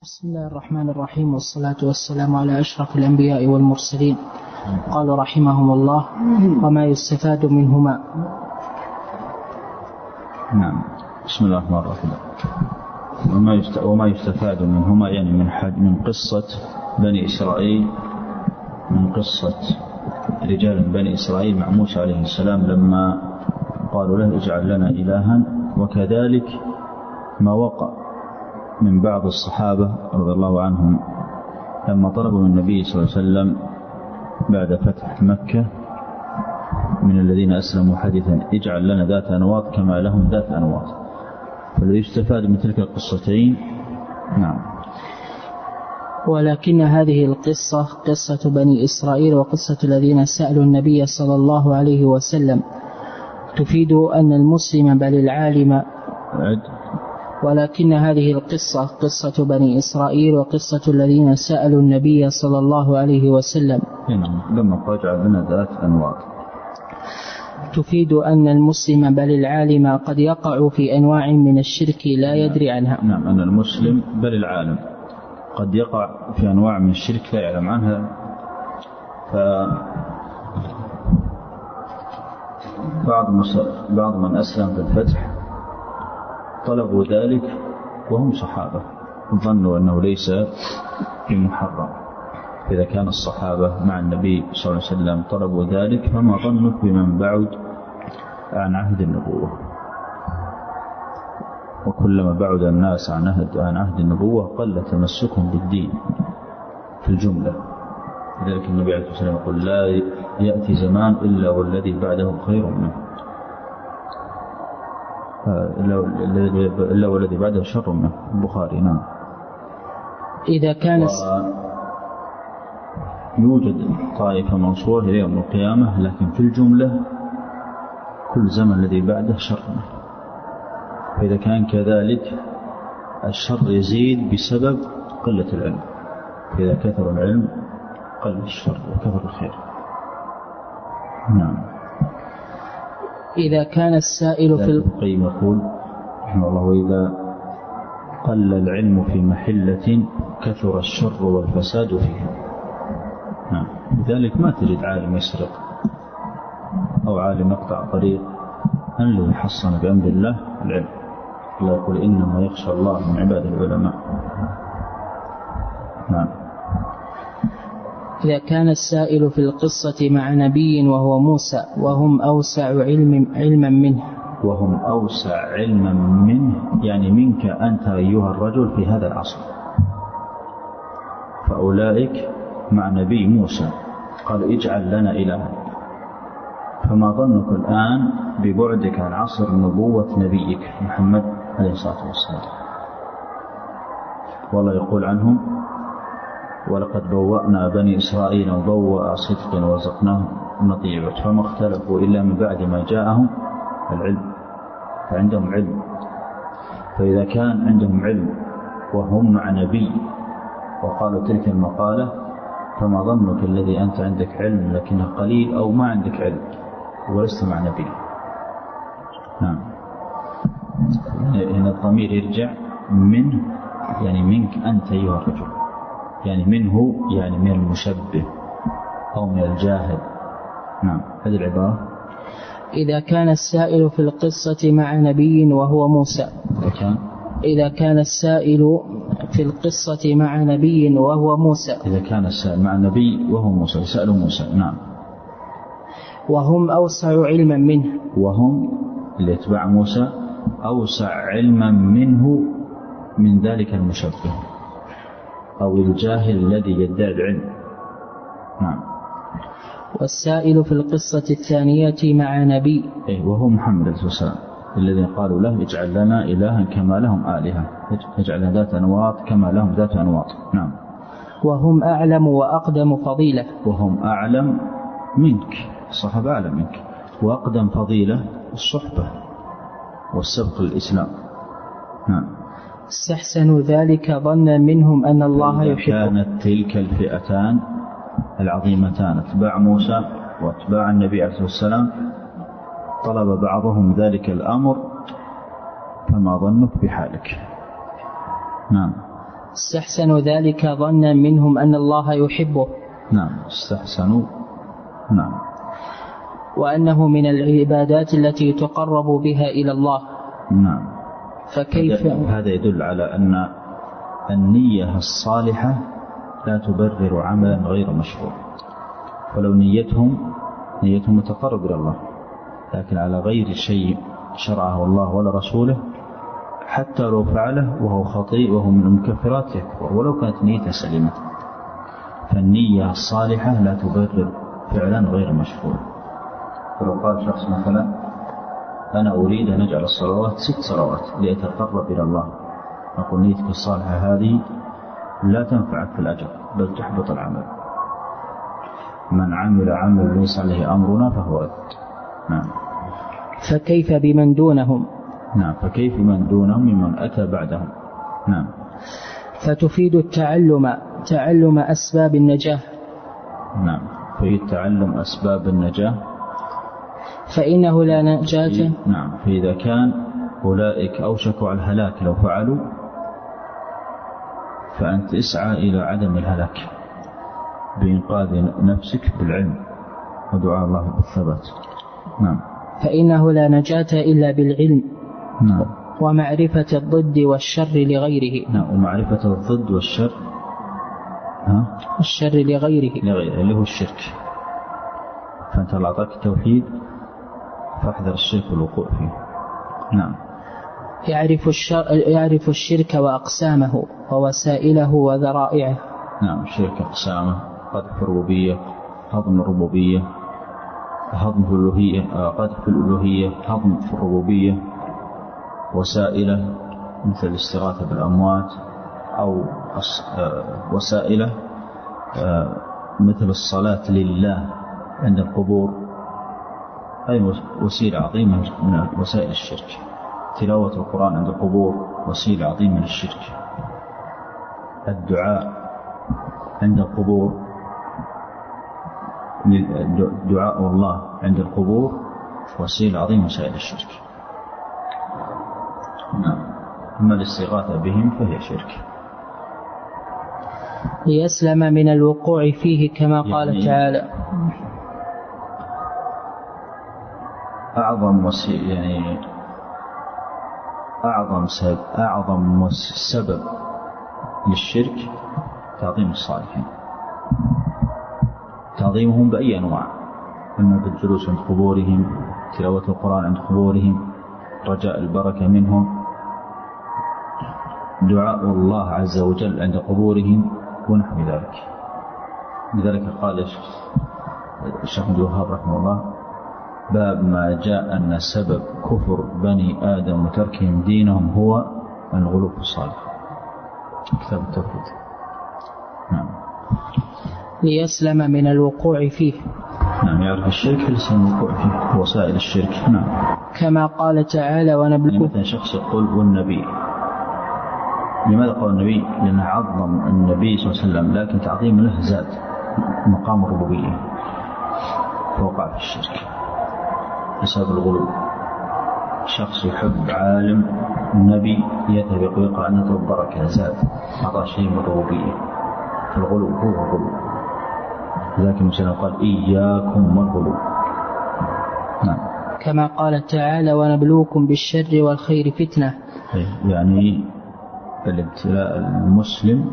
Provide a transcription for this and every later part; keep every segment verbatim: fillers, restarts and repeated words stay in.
بسم الله الرحمن الرحيم، والصلاة والسلام على أشرف الأنبياء والمرسلين. قال رحمهم الله: وما يستفاد منهما. نعم. بسم الله الرحمن الرحيم. وما وما يستفاد منهما يعني من حد من قصة بني إسرائيل، من قصة رجال بني إسرائيل مع موسى عليه السلام لما قالوا له اجعل لنا إلها، وكذلك ما وقع من بعض الصحابة رضي الله عنهم لما طلبوا من النبي صلى الله عليه وسلم بعد فتح مكة من الذين أسلموا حديثا اجعل لنا ذات أنواط كما لهم ذات أنواط. فالذي يستفاد من تلك القصتين. نعم. ولكن هذه القصة قصة بني إسرائيل وقصة الذين سألوا النبي صلى الله عليه وسلم تفيد أن المسلم بل العالم عد. ولكن هذه القصة قصة بني إسرائيل وقصة الذين سألوا النبي صلى الله عليه وسلم لما قال لنا ذات أنواع تفيد أن المسلم بل العالم قد يقع في أنواع من الشرك لا يدري عنها. نعم، أن المسلم بل العالم قد يقع في أنواع من الشرك لا يعلم عنها. ف بعض من أسلم في الفتح طلبوا ذلك وهم صحابة، ظنوا أنه ليس بمحرم. إذا كان الصحابة مع النبي صلى الله عليه وسلم طلبوا ذلك، فما ظنك بمن بعد عن عهد النبوة؟ وكلما بعد الناس عن عهد, عن عهد النبوة قل تمسكهم بالدين في الجملة. لذلك النبي عليه الصلاة والسلام يقول لا يأتي زمان إلا والذي بعده خير منه، إلا والذي بعده شر منه. البخاري. نعم. إذا كان يوجد طائفة منصورة إلى يوم القيامة، لكن في الجملة كل زمن الذي بعده شر منه. فإذا كان كذلك الشر يزيد بسبب قلة العلم، فإذا كثر العلم قل الشر وكثر الخير. نعم. إذا كان السائل في القيم يقول رحمه الله: وإذا قل العلم في محلة كثر الشر والفساد فيها. نعم. لذلك ما تجد عالم يسرق أو عالم يقطع طريق، أن الذي حصن بأمر الله العلم. الله يقول إنما يخشى الله من عباد العلماء. نعم. إذا كان السائل في القصة مع نبي وهو موسى وهم أوسع علم علما منه وهم أوسع علما منه يعني منك أنت أيها الرجل في هذا العصر، فأولئك مع نبي موسى قال اجعل لنا إلها، فما ظنك الآن ببعدك عن عصر نبوة نبيك محمد عليه الصلاة والسلام؟ والله يقول عنهم: ولقد بوأنا بني إسرائيل مبوأ صدق ورزقناهم من الطيبات فما اختلفوا إلا من بعد ما جاءهم العلم. فعندهم علم. فإذا كان عندهم علم وهم مع نبي وقالوا تلك المقالة، فما ظنك الذي أنت عندك علم لكنه قليل أو ما عندك علم ولست مع نبي؟ نعم. هنا الضمير يرجع منه، يعني منك أنت أيها الرجل، يعني منه يعني من المشبه أو من الجاهل. نعم. هذه العبارة. إذا كان السائل في القصة مع نبي وهو موسى إذا كان إذا كان السائل في القصة مع نبي وهو موسى إذا كان السائل مع نبي وهو موسى يسأل موسى. نعم. وهم أوسع علما منه، وهم اللي يتبع موسى أوسع علما منه من ذلك المشبه أو الجاهل الذي يدعي العلم. نعم. والسائل في القصة الثانية مع نبي إيه وهو محمد صلى الله عليه وسلم الذين قالوا له اجعل لنا إلها كما لهم آلهة، اجعل ذات أنواط كما لهم ذات أنواط. نعم. وهم أعلم وأقدم فضيلة وهم أعلم منك، الصحابة أعلم منك، وأقدم فضيلة الصحبة والسبق للإسلام. نعم. استحسنوا ذلك ظنا منهم أن الله يحبهم. كانت تلك الفئتان العظيمتان اتباع موسى واتباع النبي عليه الصلاة والسلام طلب بعضهم ذلك الأمر، فما ظنك بحالك؟ نعم. استحسنوا ذلك ظنا منهم أن الله يحبه. نعم استحسنوا. نعم. وأنه من العبادات التي تقرب بها إلى الله. نعم. فكيف هذا يدل على أن النية الصالحة لا تبرر عملا غير مشروع. ولو نيتهم نيتهم متقرب إلى الله، لكن على غير شيء شرعه الله ولا رسوله، حتى لو فعله وهو خطيء وهو من المكفرات يكفر ولو كانت نيته سليمة. فالنية الصالحة لا تبرر فعلا غير مشروع. فلو قال شخص مثلا أنا أريد أن أجعل الصلوات ست صلوات لأتقرب إلى الله، نقول نيتك الصالحة هذه لا تنفعك في الأجر بل تحبط العمل. من عمل عمل ليس عليه أمرنا فهو رد. نعم. فكيف بمن دونهم؟ نعم. فكيف من دونهم ممن أتى بعدهم. نعم. فتفيد التعلم تعلم أسباب النجاة. نعم. في تعلم أسباب النجاة. فإنه لا نجاة. نعم. فإذا كان أولئك أوشكوا على الهلاك لو فعلوا، فأنت اسعى إلى عدم الهلاك بإنقاذ نفسك بالعلم ودعاء الله بالثبات. نعم. فإنه لا نجاة إلا بالعلم. نعم. ومعرفة الضد والشر لغيره. نعم. ومعرفة الضد والشر ها؟ الشر لغيره لغيره اللي هو الشرك. فأنت الله أعطاك التوحيد فاحذر الشرك والوقوع فيه. نعم. يعرف, الشر يعرف الشرك وأقسامه ووسائله وذرائعه. نعم. الشرك أقسامه: قذف الربوبية، هضم الربوبية، هضم في الألوهية، قذف في الألوهية، هضم في الربوبية، وسائله مثل الاستغاثة بالأموات، أو وسائله مثل الصلاة لله عند القبور، أي وسيلة عظيمة من وسائل الشرك. تلاوة القرآن عند القبور وسيلة عظيمة من الشرك. الدعاء عند القبور، دعاء الله عند القبور وسيلة عظيمة من وسائل الشرك. أما الاستغاثة بهم فهي شرك. ليسلم من الوقوع فيه كما قال يعني تعالى: أعظم وسيلة، يعني أعظم سبب أعظم سبب للشرك تعظيم الصالحين، تعظيمهم بأي أنواع، إما بالجلوس عند قبورهم، تلاوة القرآن عند قبورهم، رجاء البركة منهم، دعاء الله عز وجل عند قبورهم ونحو ذلك. لذلك قال الشيخ عبد الوهاب رحمه الله: باب ما جاء أن سبب كفر بني آدم وتركهم دينهم هو الغلو في الصالح. كتاب التوحيد. نعم. ليسلم من الوقوع فيه. نعم. يعرف الشرك لسن الوقوع فيه وسائل الشرك. نعم. كما قال تعالى: ونبلوكم. مثلا شخص يقول والنبي. لماذا قال النبي؟ لأنه عظم النبي صلى الله عليه وسلم، لكن تعظيم له زاد مقام الربوبية فوقع في الشرك بسبب الغلو. شخص يحب عالم النبي يذهب يقرأ عنه البركة، زاد أعطى شيء من الربوبية. فالغلو هو الغلو. لذلك المسلم قال: إياكم والغلو. نعم. كما قال تعالى: ونبلوكم بالشر والخير فتنة. يعني الابتلاء المسلم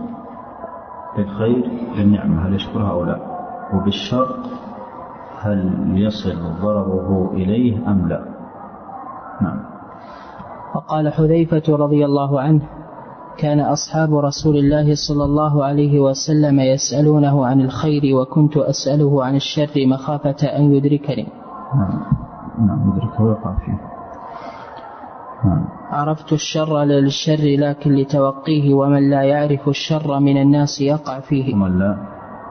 بالخير بالنعمة هل يشكرها أو لا، وبالشر هل يصل ضرره إليه أم لا. نعم. وقال حذيفة رضي الله عنه: كان أصحاب رسول الله صلى الله عليه وسلم يسألونه عن الخير وكنت أسأله عن الشر مخافة أن يدركني. نعم. نعم. يدركه ويقع فيه. نعم. عرفت الشر للشر لكن لتوقيه، ومن لا يعرف الشر من الناس يقع فيه. ومن لا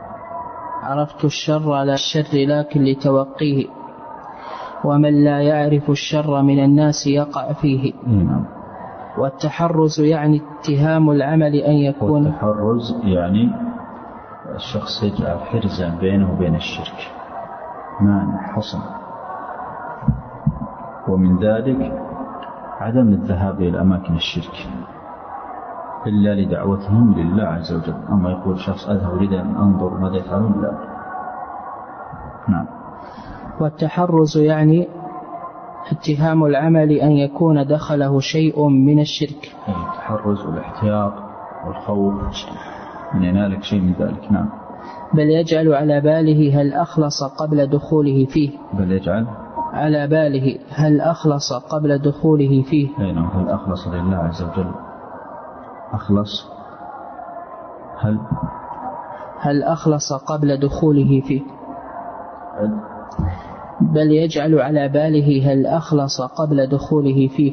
عرفت الشر للشر لكن لتوقيه، ومن لا يعرف الشر من الناس يقع فيه. نعم. والتحرز يعني اتهام العمل أن يكون. والتحرز يعني الشخص يجعل حرزا بينه وبين الشرك، مانع حصن. ومن ذلك عدم الذهاب إلى أماكن الشرك، إلا لدعوتهم لله عز وجل. أما يقول شخص أذهب أريد أن أنظر ماذا يفعلون، لا. نعم. والتحرز يعني اتهام العمل أن يكون دخله شيء من الشرك. التحرز والاحتياط والخوف من ينالك شيء من ذلك. نعم. بل يجعل على باله هل أخلص قبل دخوله فيه. بل يجعل على باله هل أخلص قبل دخوله فيه. أين هل أخلص لله عز وجل؟ أخلص هل هل أخلص قبل دخوله فيه. بل يجعل على باله هل أخلص قبل دخوله فيه.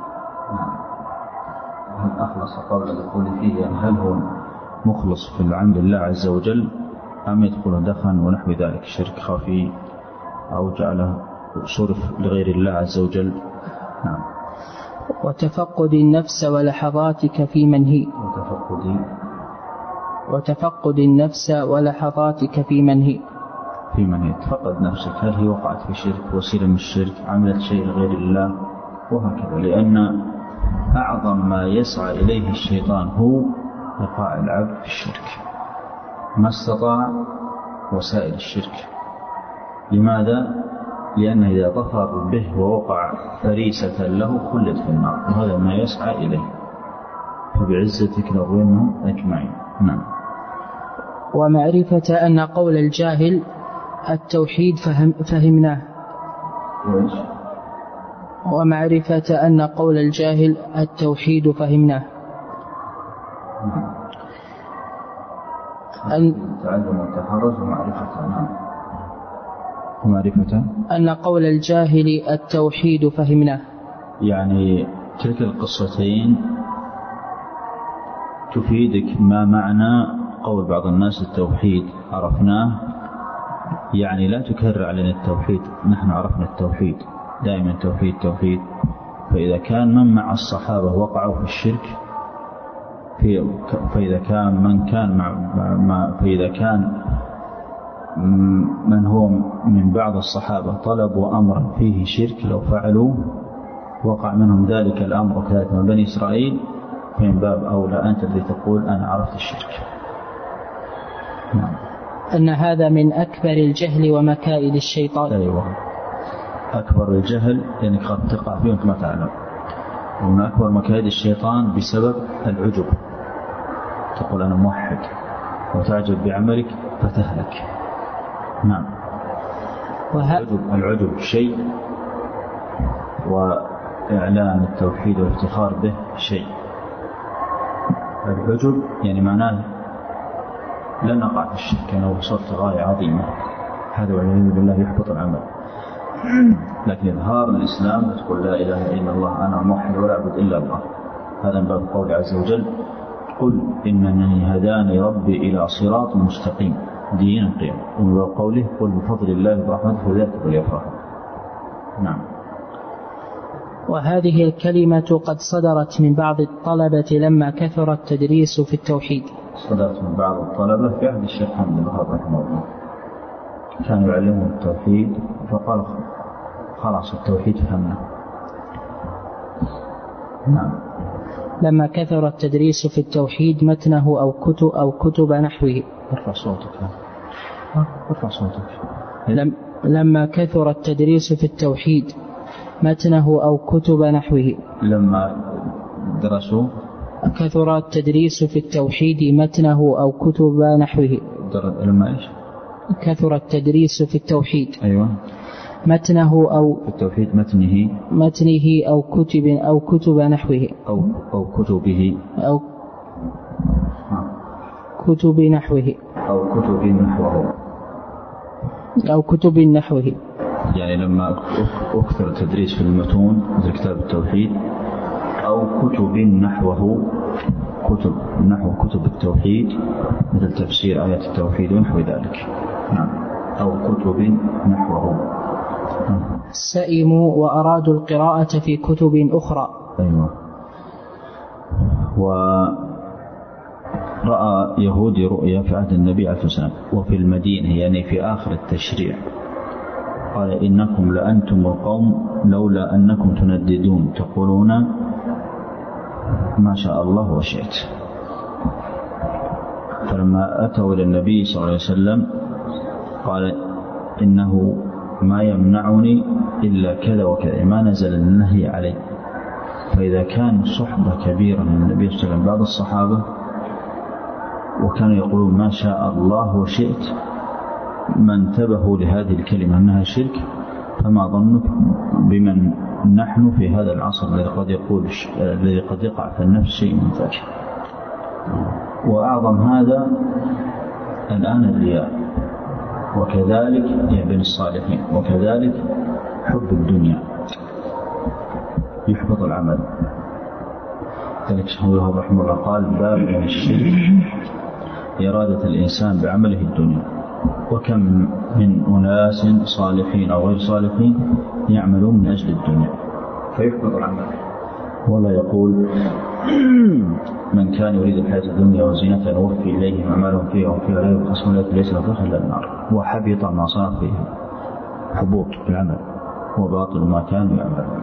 هل أخلص قبل دخوله فيه، يعني هل هو مخلص في العمل لله عز وجل أم يدخل دخن ونحو ذلك، شرك خفي أو جعله صرف لغير الله عز وجل. نعم. وتفقد النفس ولحظاتك في منهي. وتفقد وتفقد النفس ولحظاتك في منهي. في منهي تفقد نفسك، هل هي وقعت في شرك، وسيلة من الشرك، عملت شيء لغير الله، وهكذا. لأن أعظم ما يسعى إليه الشيطان هو إيقاع العبد في الشرك ما استطاع وسائل الشرك. لماذا؟ لأنه إذا ظفر به ووقع فريسة له خلد في النار، وهذا ما يسعى إليه. فبعزتك نغوينهم أجمعين. نعم. ومعرفة أن قول الجاهل التوحيد فهم فهمناه. وإيش؟ ومعرفة أن قول الجاهل التوحيد فهمناه. أن تعلم التحرز ومعرفة نعم. ومعرفة أن قول الجاهل التوحيد فهمناه. يعني تلك القصتين تفيدك ما معنى قول بعض الناس التوحيد عرفناه، يعني لا تكرر علينا التوحيد، نحن عرفنا التوحيد دائما توحيد توحيد. فإذا كان من مع الصحابة وقعوا في الشرك، فإذا كان من كان مع ما فإذا كان من هو من بعض الصحابة طلبوا أمرا فيه شرك لو فعلوا وقع منهم ذلك الأمر، وكذلك من بني إسرائيل، فمن باب أولى أنت الذي تقول أنا عرفت الشرك. نعم. أن هذا من أكبر الجهل ومكائد الشيطان. أيوة، أكبر الجهل لأنك يعني قد تقع فيه وأنت ما تعلم، ومن أكبر مكائد الشيطان بسبب العجب، تقول أنا موحد وتعجب بعملك فتهلك. نعم. وه... العجب, العجب شيء، وإعلان التوحيد والافتخار به شيء. العجب يعني معناه لا نقع في الشرك، أنا وصلت غاية عظيمة، هذا والعياذ بالله يحبط العمل. لكن إظهار الإسلام تقول لا إله إلا الله أنا موحد ولا أعبد إلا الله، هذا من باب قول عز وجل قل إنني هداني ربي إلى صراط مستقيم دين قيم، ومن باب قوله قل بفضل الله برحمته فلذلك فليفرحوا. نعم. وهذه الكلمة قد صدرت من بعض الطلبة لما كثر التدريس في التوحيد. صدرت من بعض الطلبة في عهد الشيخ حمد الوهاب رحمه الله، كانوا يعلمون التوحيد فقال خلاص التوحيد فهمنا. نعم. لما كثر التدريس في التوحيد متنه أو كتب أو كتب نحوه. ارفع صوتك ارفع صوتك. لم لما كثر التدريس في التوحيد متنه أو كتب نحوه. لما درسوا كثر التدريس في التوحيد متنه أو كتب نحوه. لما إيش؟ كثر التدريس في التوحيد. أيوة. متنه أو في التوحيد متنه متنه أو كتب أو كتب نحوه أو أو كتبه أو كتب نحوه أو كتب نحوه أو كتب نحوه. يعني لما أكثر التدريس في المتون مثل كتاب التوحيد، أو كتب نحوه، كتب نحو كتب التوحيد مثل تفسير آيات التوحيد ونحو ذلك. نعم. أو كتب نحوه. سئموا وأرادوا القراءة في كتب أخرى. أيوة. ورأى يهودي رؤيا في عهد النبي عليه الصلاة والسلام وفي المدينة، يعني في آخر التشريع، قال إنكم لأنتم القوم لولا أنكم تنددون تقولون ما شاء الله وشئت. فلما أتوا إلى النبي صلى الله عليه وسلم قال إنه ما يمنعني إلا كذا وكذا، ما نزل النهي عليه. فإذا كان صحبة كبيرة من النبي صلى الله عليه وسلم بعض الصحابة وكانوا يقولون ما شاء الله وشئت ما انتبهوا لهذه الكلمة أنها شرك، فما ظنك بمن نحن في هذا العصر الذي قد يقول الذي قد يقع في النفس شيء من ذلك. وأعظم هذا الآن الرياء، وكذلك بين الصالحين، وكذلك حب الدنيا يحبط العمل. ذلك شيخ الوهاب رحمه الله قال باب من الشرك إرادة الإنسان بعمله الدنيا، وكم من أناس صالحين أو غير صالحين يعملون من أجل الدنيا فيحبط العمل. ولا يقول من كان يريد الحياة الدنيا وزينتها نوفي إليهم أعمالهم فيها وهم فيها لا يبخسون ليس له دخل إلا النار، وحبط ما صار فيها، حبوط العمل وباطل ما كانوا يعملون.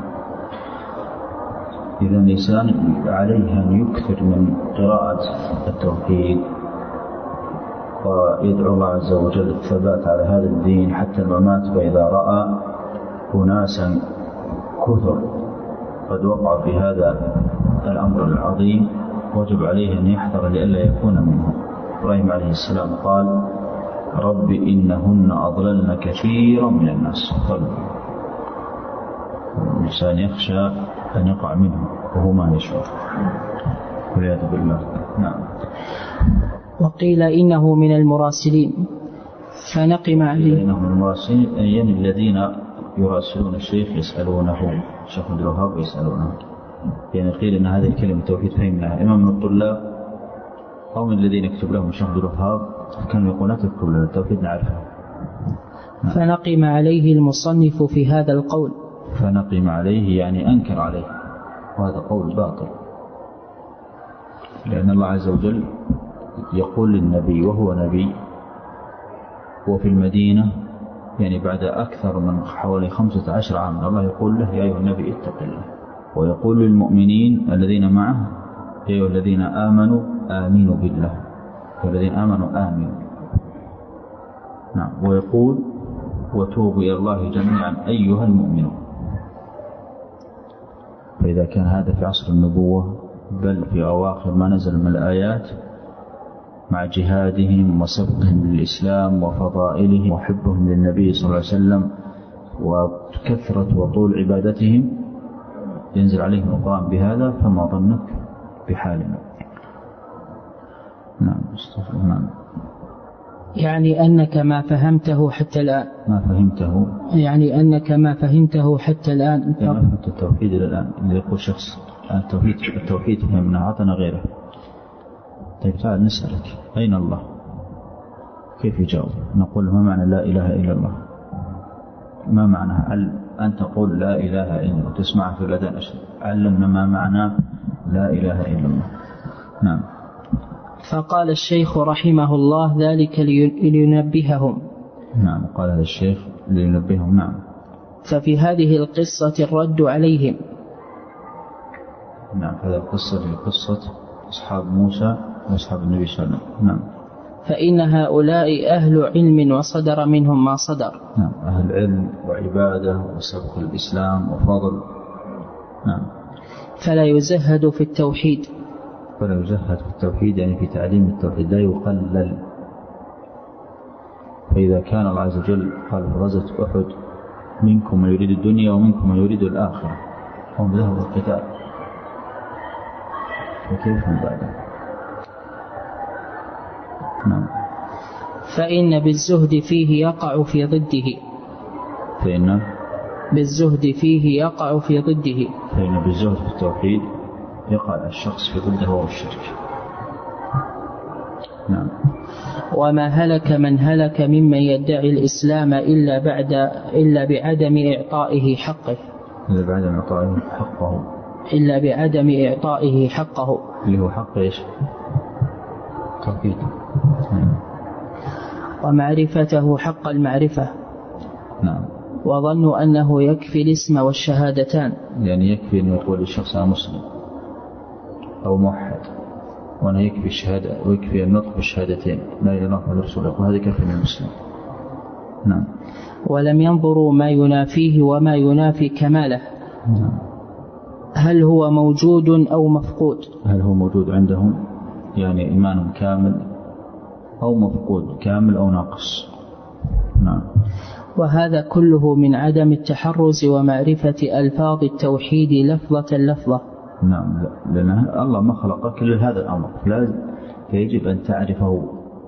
إذا الإنسان عليه أن يكثر من قراءة التوحيد ويدعو الله عز وجل الثبات على هذا الدين حتى الممات. فإذا رأى أناسا كثر قد وقع في هذا الأمر العظيم وجب عليه أن يحذر لئلا يكون منهم. إبراهيم عليه السلام قال رب إنهن أضللن كثيرا من الناس. الإنسان يخشى أن يقع منه وهو ما يشعر والعياذ بالله. نعم. وقيل إنه من المراسلين فنقم عليه. إنه من المراسلين يعني الذين يراسلون الشيخ يسألونه، شيخ عبد الوهاب يسألونه. يعني قيل إن هذه الكلمة توحيد فهمناها إما من الطلاب أو من الذين يكتب لهم الشيخ عبد الوهاب كانوا يقولون تكتب لنا التوحيد نعرفه. فنقم عليه المصنف في هذا القول. فنقم عليه يعني أنكر عليه، وهذا قول باطل، لأن الله عز وجل يقول للنبي وهو نبي وفي المدينة يعني بعد أكثر من حوالي خمسة عشر عاما الله يقول له يا أيها النبي اتق الله، ويقول للمؤمنين الذين معه يا أيها الذين آمنوا آمنوا بالله، والذين آمنوا آمنوا. نعم. ويقول وتوبوا إلى الله جميعا أيها المؤمنون. فإذا كان هذا في عصر النبوة بل في أواخر ما نزل من الآيات مع جهادهم وسبقهم للإسلام وفضائلهم وحبهم للنبي صلى الله عليه وسلم وكثرة وطول عبادتهم ينزل عليهم القرآن بهذا، فما ظنك بحالنا. نعم. نعم. يعني أنك ما فهمته حتى الآن. ما فهمته يعني أنك ما فهمته حتى الآن. يعني ما فهمت التوحيد إلى الآن. اللي يقول شخص التوحيد التوحيد فهمنا عطنا غيره. طيب تعال نسألك أين الله؟ كيف يجاوب؟ نقول ما معنى لا إله إلا الله؟ ما معنى هل أن تقول لا إله إلا الله وتسمعها في الأذان أشهد؟ علمنا ما معنى لا إله إلا الله. نعم. فقال الشيخ رحمه الله ذلك لينبههم. نعم. قال هذا الشيخ لينبههم. نعم. ففي هذه القصة الرد عليهم. نعم. هذا القصة هي قصة أصحاب موسى وأصحاب النبي صلى الله عليه وسلم. نعم. فإن هؤلاء أهل علم وصدر منهم ما صدر. نعم. أهل علم وعبادة وسبق الإسلام وفضل. نعم. فلا يزهد في التوحيد. فلا يزهد في التوحيد يعني في تعليم التوحيد لا يقلل. فإذا كان الله عز وجل قال في غزوة أحد منكم من يريد الدنيا ومنكم من يريد الآخرة هم ذهبوا القتال، وكيف من بعده؟ نعم. فإن بالزهد فيه يقع في ضده. فإن بالزهد فيه يقع في ضده. فإن بالزهد في التوحيد يقع الشخص في ضده وهو الشرك. نعم. وما هلك من هلك ممن يدعي الإسلام إلا بعد إلا بعدم إعطائه حقه. إلا بعدم إعطائه حقه. إلا بعدم إعطائه حقه. اللي هو حق إيش؟ توحيد. نعم. ومعرفته حق المعرفة. نعم. وظنوا أنه يكفي الاسم والشهادتان. يعني يكفي أن يقول الشخص أنا مسلم أو موحد، وأنا يكفي الشهادة ويكفي النطق بالشهادتين لا إله إلا الله محمد رسول الله، وهذا كفي من المسلم. نعم. ولم ينظروا ما ينافيه وما ينافي كماله. نعم. هل هو موجود أو مفقود؟ هل هو موجود عندهم يعني إيمان كامل أو مفقود كامل أو ناقص. نعم. وهذا كله من عدم التحرز ومعرفة ألفاظ التوحيد لفظة لفظة. نعم، لأن الله ما خلق كل هذا الأمر، فيجب أن تعرفه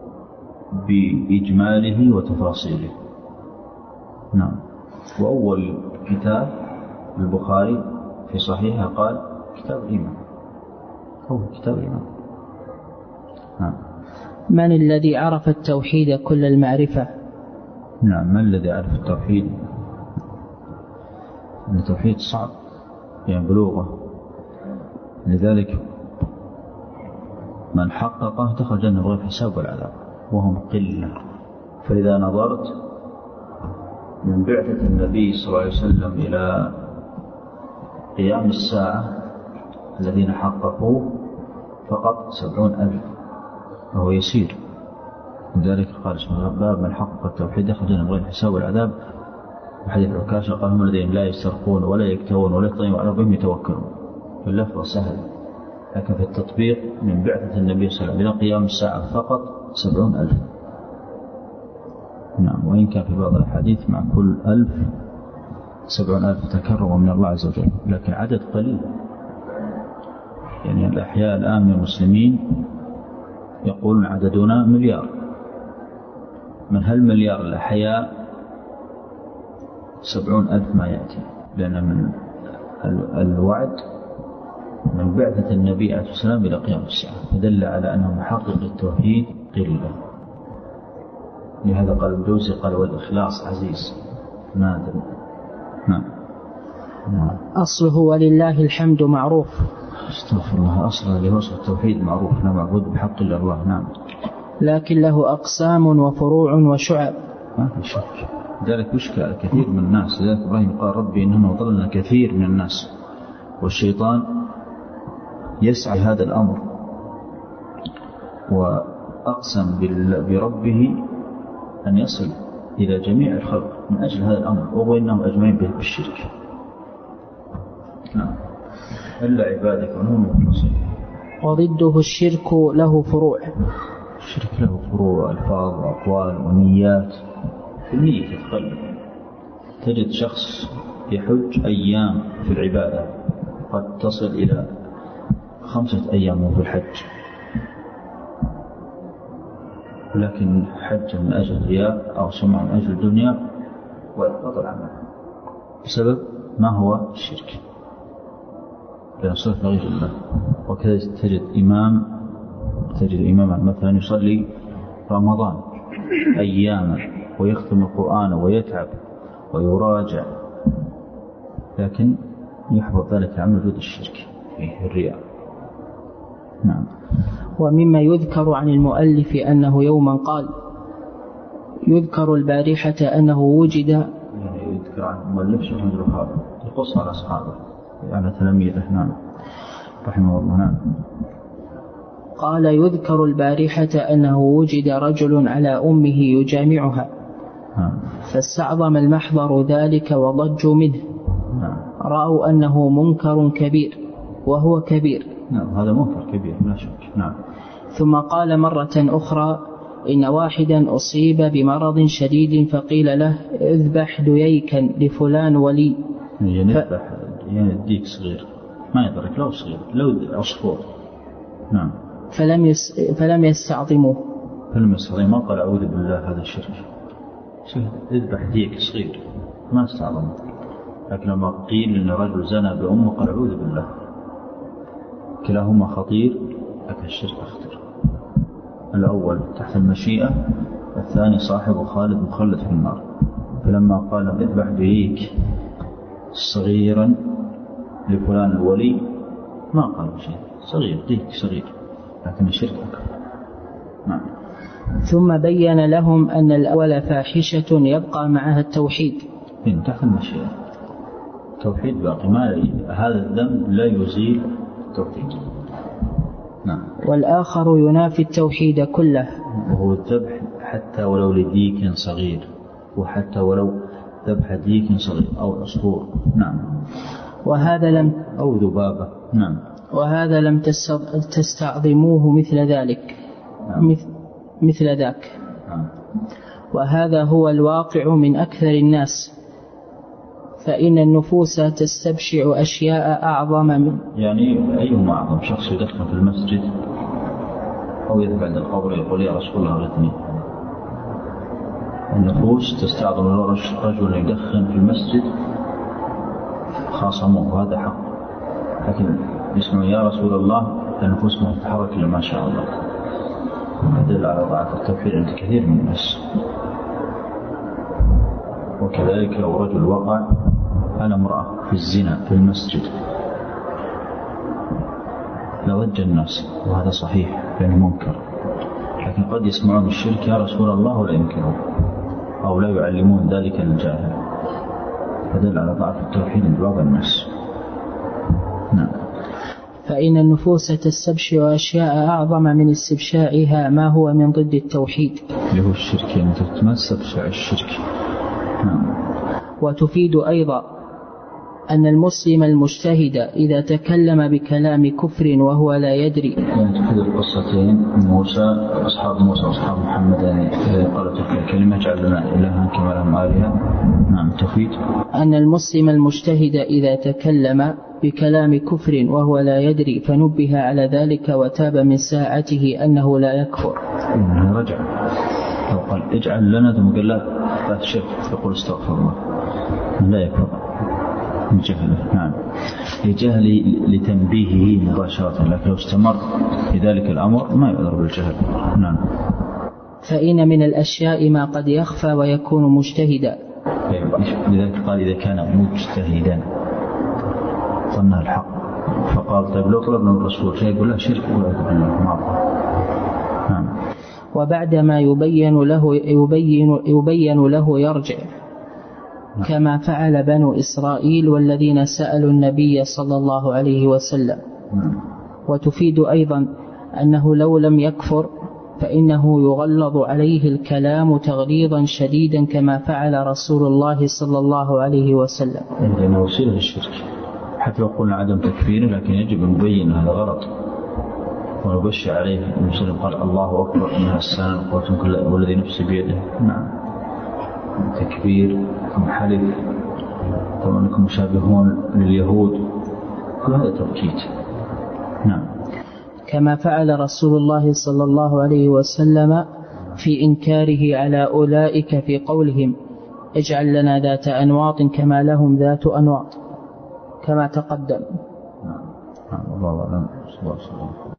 بإجماله وتفاصيله. نعم. وأول كتاب البخاري في صحيحه قال كتاب الإيمان، أول كتاب الإيمان. نعم. من الذي عرف التوحيد كل المعرفة؟ نعم. من الذي عرف التوحيد؟ التوحيد صعب يعني بلوغه، لذلك من حققه دخل جنة بغير حساب والعذاب وهم قلة. فإذا نظرت من بعثة النبي صلى الله عليه وسلم إلى قيام الساعة الذين حققوه فقط سبعون ألف، وهو يسير. لذلك قال سبحانه باب من حقق التوحيد دخل جنة بغير حساب والعذاب. وحديث عكاشة قال هم الذين لا يسترقون ولا يكتوون ولا يطيعون وعلى ربهم يتوكلون. اللفظ سهل، لكن في التطبيق من بعثة النبي صلى الله عليه وسلم إلى قيام الساعة فقط سبعون ألف. نعم. وإن كان في بعض الحديث مع كل ألف سبعون ألف تكرم من الله عز وجل، لكن عدد قليل. يعني الأحياء الآن من المسلمين يقولون عددنا مليار، من هالمليار الأحياء سبعون ألف ما يأتي، لأن من الوعد من بعثة النبي عليه الصلاة والسلام إلى قيام الساعة، فدل على أنه محقق التوحيد قلة. لهذا قال الجوزي قال والإخلاص عزيز نادر. نعم. نعم. أصله ولله الحمد معروف. استغفر الله. أصله لوصف التوحيد معروف، لا معبود بحق إلا الله. نعم. لكن له أقسام وفروع وشعب. ما في شك، ذلك يشكى كثير من الناس. لذلك إبراهيم قال ربي إنهم ضللنا كثير من الناس، والشيطان يسعى هذا الأمر، وأقسم بربه أن يصل إلى جميع الخلق من أجل هذا الأمر، وهو إنهم أجمعين به بالشرك. نعم. إلا عبادك ونهم مخلصين. وضده الشرك له فروع. الشرك له فروع، ألفاظ وأقوال ونيات. في النية تتقلب. تجد شخص يحج أيام في العبادة قد تصل إلى خمسة أيام في الحج، لكن حج من أجل رياء أو سمع من أجل الدنيا وإحباط العمل بسبب ما هو الشرك، لأن صرف غير الله. وكذا تجد إمام تجد إماما مثلا يصلي رمضان أياما ويختم القرآن ويتعب ويراجع، لكن يحبط ذلك عن وجود الشرك فيه الرياء. نعم. ومما يذكر عن المؤلف أنه يوما قال يذكر البارحة أنه وجد، يعني يذكر عن المؤلف شيخ من البخاري يقص على أصحابه على تلاميذه. نعم رحمه الله. نعم. قال يذكر البارحة أنه وجد رجل على أمه يجامعها، نعم. فاستعظم المحضر ذلك وضجوا منه، نعم. رأوا أنه منكر كبير وهو كبير. نعم هذا منكر كبير لا شك. نعم. ثم قال مرة أخرى إن واحدا أصيب بمرض شديد فقيل له اذبح دييكا لفلان ولي، يعني يذبح ف... يعني الديك صغير ما يدرك لو صغير لو عصفور. نعم. فلم يس... فلم يستعظموه. فلم يستعظموه. ما قال أعوذ بالله هذا الشرك. اذبح ديك صغير ما استعظم. لكن لما قيل إن رجل زنى بأمه قال أعوذ بالله. كلاهما خطير، لكن الشرك أخطر. الأول تحت المشيئة، الثاني صاحب خالد مخلد في النار. فلما قال اذبح ديك صغيرا لفلان الولي ما قال شيء، صغير ديك صغير، لكن الشرك أكبر. نعم. ثم بين لهم أن الأول فاحشة يبقى معها التوحيد. من تحت المشيئة التوحيد باقي، ما هذا الذنب لا يزيل التوحيد. والآخر ينافي التوحيد كله، وهو الذبح حتى ولو لديك صغير، وحتى ولو ذبح ديك صغير أو عصفور. نعم. وهذا لم أو ذبابة. نعم. وهذا لم تستعظموه مثل ذلك. نعم. مثل, مثل ذاك. نعم. وهذا هو الواقع من أكثر الناس، فإن النفوس تستبشع أشياء أعظم من يعني أيهما أعظم؟ شخص يدخن في المسجد أو يذهب عند القبر يقول يا رسول الله غثني. النفوس تستعظم رجل يدخن في المسجد خاصموه، هذا حق، لكن يسمع يا رسول الله النفوس ما تتحرك إلا ما شاء الله. يدل على ضعف التوحيد عند كثير من الناس. وكذلك لو رجل وقع على امرأة في الزنا في المسجد لضج الناس، وهذا صحيح لأنه منكر، لكن قد يسمعون الشرك يا رسول الله ولا ينكرون أو لا يعلمون ذلك الجاهل، فدل على ضعف التوحيد عند بعض الناس. نعم. فإن النفوس تستبشع أشياء أعظم من استبشاعها ما هو من ضد التوحيد، اللي هو الشرك، يعني ما تستبشع الشرك. نعم. وتفيد أيضا أن المسلم المجتهد إذا تكلم بكلام كفر وهو لا يدري، يعني تفيد القصتين موسى أصحاب موسى وأصحاب محمد، يعني قالت الكلمة اجعل لنا إلها كما لهم آلهة. نعم. تفيد أن المسلم المجتهد إذا تكلم بكلام كفر وهو لا يدري فنبه على ذلك وتاب من ساعته أنه لا يكفر. رجع لو قال اجعل لنا ثم قال لا لا شرك يقول استغفر الله لا يكفر من جهله. نعم. لجهل لتنبيهه مباشرة، لكن لو استمر في ذلك الأمر ما يعذر بالجهل. نعم. فإن من الأشياء ما قد يخفى ويكون مجتهدا، لذلك قال إذا كان مجتهدا ظنها الحق، فقال طيب لو طلبنا الرسول شيء يقول لا شرك ولا بالله مع الله. نعم. وبعدما يبين له يبين, يبين له يرجع، كما فعل بنو إسرائيل والذين سألوا النبي صلى الله عليه وسلم. وتفيد أيضا أنه لو لم يكفر فإنه يغلظ عليه الكلام تغليظا شديدا كما فعل رسول الله صلى الله عليه وسلم، لأنه وسيلة للشرك. حتى لو قلنا عدم تكفيره لكن يجب أن نبين هذا غلط ونبشر عليه. المسلم قال الله أكبر إنها السنة قوة كل والذي نفسي بيده. نعم. تكبير حلف طبعا أنكم مشابهون لليهود، كل هذا توكيد. نعم. كما فعل رسول الله صلى الله عليه وسلم في إنكاره على أولئك في قولهم اجعل لنا ذات أنواط كما لهم ذات أنواط كما تقدم. نعم. الله أعلم.